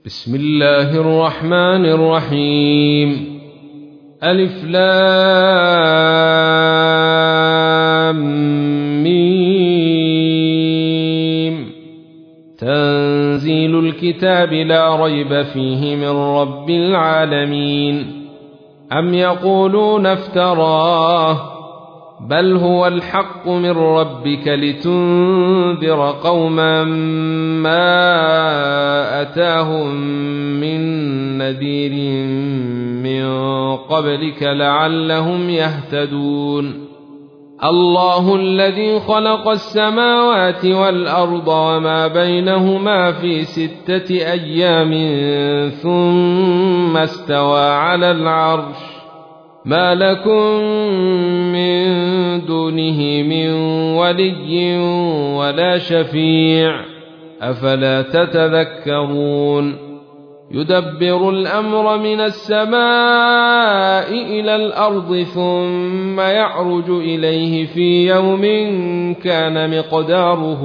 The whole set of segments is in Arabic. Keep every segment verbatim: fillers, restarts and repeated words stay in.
بسم الله الرحمن الرحيم. ألف لام ميم. تنزيل الكتاب لا ريب فيه من رب العالمين. أم يقولون افتراه بل هو الحق من ربك لتنذر قوما ما أتاهم من نذير من قبلك لعلهم يهتدون. الله الذي خلق السماوات والأرض وما بينهما في ستة أيام ثم استوى على العرش ما لكم من دونه من ولي ولا شفيع أفلا تتذكرون. يدبر الأمر من السماء إلى الأرض ثم يعرج إليه في يوم كان مقداره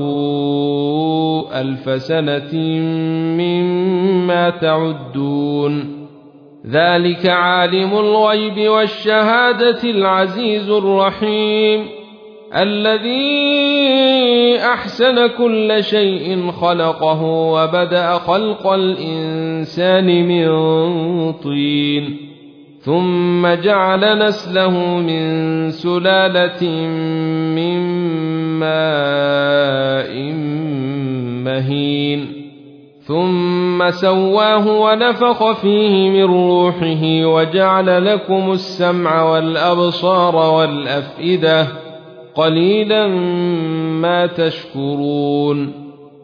ألف سنة مما تعدون. ذلك عالم الغيب والشهادة العزيز الرحيم الذي أحسن كل شيء خلقه وبدأ خلق الإنسان من طين ثم جعل نسله من سلالة من ماء مهين ثم سواه ونفخ فيه من روحه وجعل لكم السمع والأبصار والأفئدة قليلا ما تشكرون.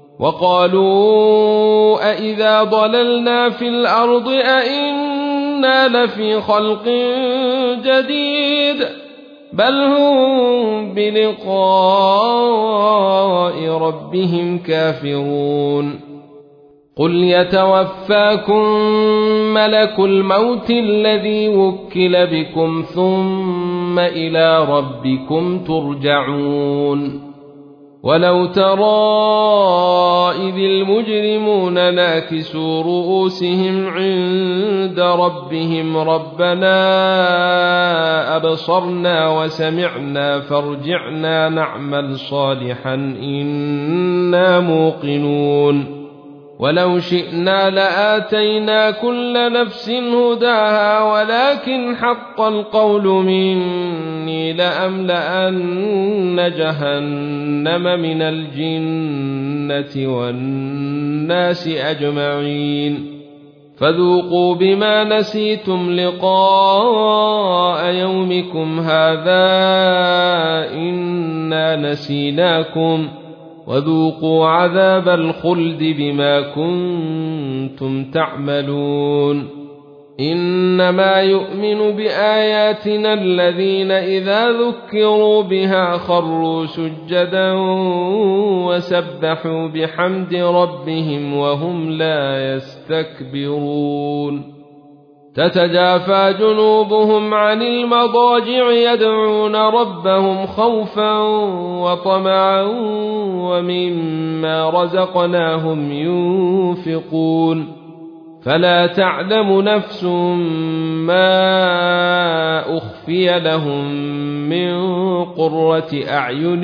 وقالوا أئذا ضللنا في الأرض أئنا لفي خلق جديد بل هم بلقاء ربهم كافرون. قل يتوفاكم ملك الموت الذي وكل بكم ثم إلى ربكم ترجعون. ولو ترى إذ المجرمون ناكسوا رؤوسهم عند ربهم ربنا أبصرنا وسمعنا فارجعنا نعمل صالحا إنا موقنون. ولو شئنا لآتينا كل نفس هداها ولكن حق القول مني لأملأن جهنم من الجنة والناس أجمعين. فذوقوا بما نسيتم لقاء يومكم هذا إنا نسيناكم وذوقوا عذاب الخلد بما كنتم تعملون. إنما يؤمن بآياتنا الذين إذا ذكروا بها خروا سجدا وسبحوا بحمد ربهم وهم لا يستكبرون. تتجافى جنوبهم عن المضاجع يدعون ربهم خوفا وطمعا ومما رزقناهم ينفقون. فلا تعلم نفس ما أخفي لهم من قرة أعين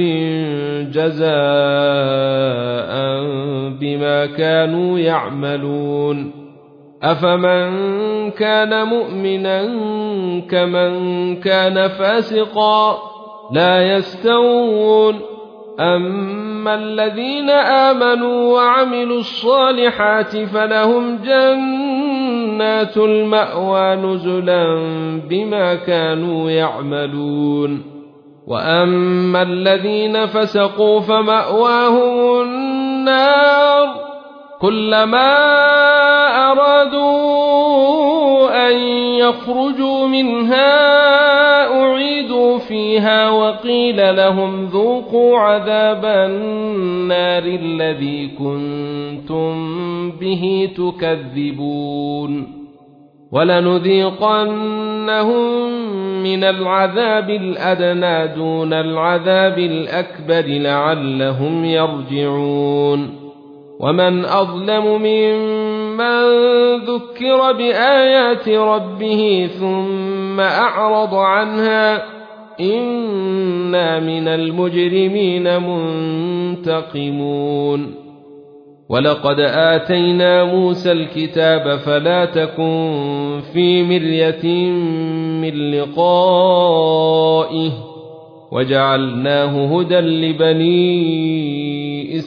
جزاء بما كانوا يعملون. أفمن كان مؤمنا كمن كان فاسقا لا يستوون. أما الذين آمنوا وعملوا الصالحات فلهم جنات المأوى نزلا بما كانوا يعملون. وأما الذين فسقوا فمأواهم النار كلما أرادوا أن يخرجوا منها أعيدوا فيها وقيل لهم ذوقوا عذاب النار الذي كنتم به تكذبون. ولنذيقنهم من العذاب الأدنى دون العذاب الأكبر لعلهم يرجعون. ومن أظلم ممن من ذكر بآيات ربه ثم أعرض عنها إنا من المجرمين منتقمون ولقد آتينا موسى الكتاب فلا تكن في مرية من لقائه وجعلناه هدى لبني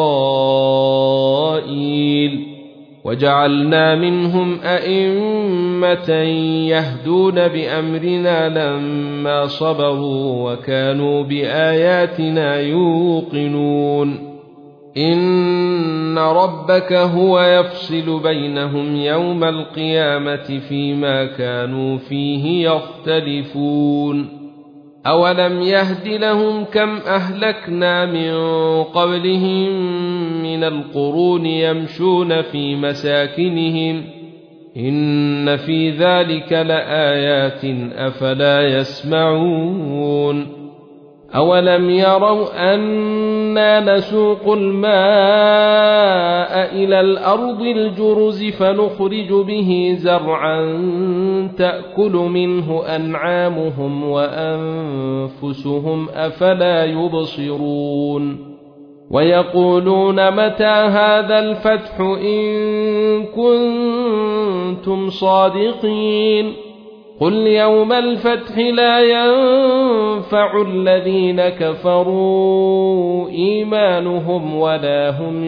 إسرائيل وجعلنا منهم أئمة يهدون بأمرنا لما صبروا وكانوا بآياتنا يوقنون إن ربك هو يفصل بينهم يوم القيامة فيما كانوا فيه يختلفون أولم يهد لهم كم أهلكنا من قبلهم من القرون يمشون في مساكنهم إن في ذلك لآيات أفلا يسمعون أولم يروا أنا نسوق الماء إلى الأرض الجرز فنخرج به زرعا تأكل منه أنعامهم وأنفسهم أفلا يبصرون ويقولون متى هذا الفتح إن كنتم صادقين قل يوم الفتح لا ينفع الذين كفروا إيمانهم ولا هم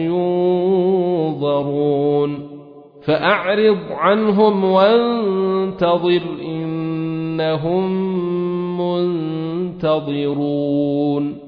ينظرون فأعرض عنهم وانتظر إنهم منتظرون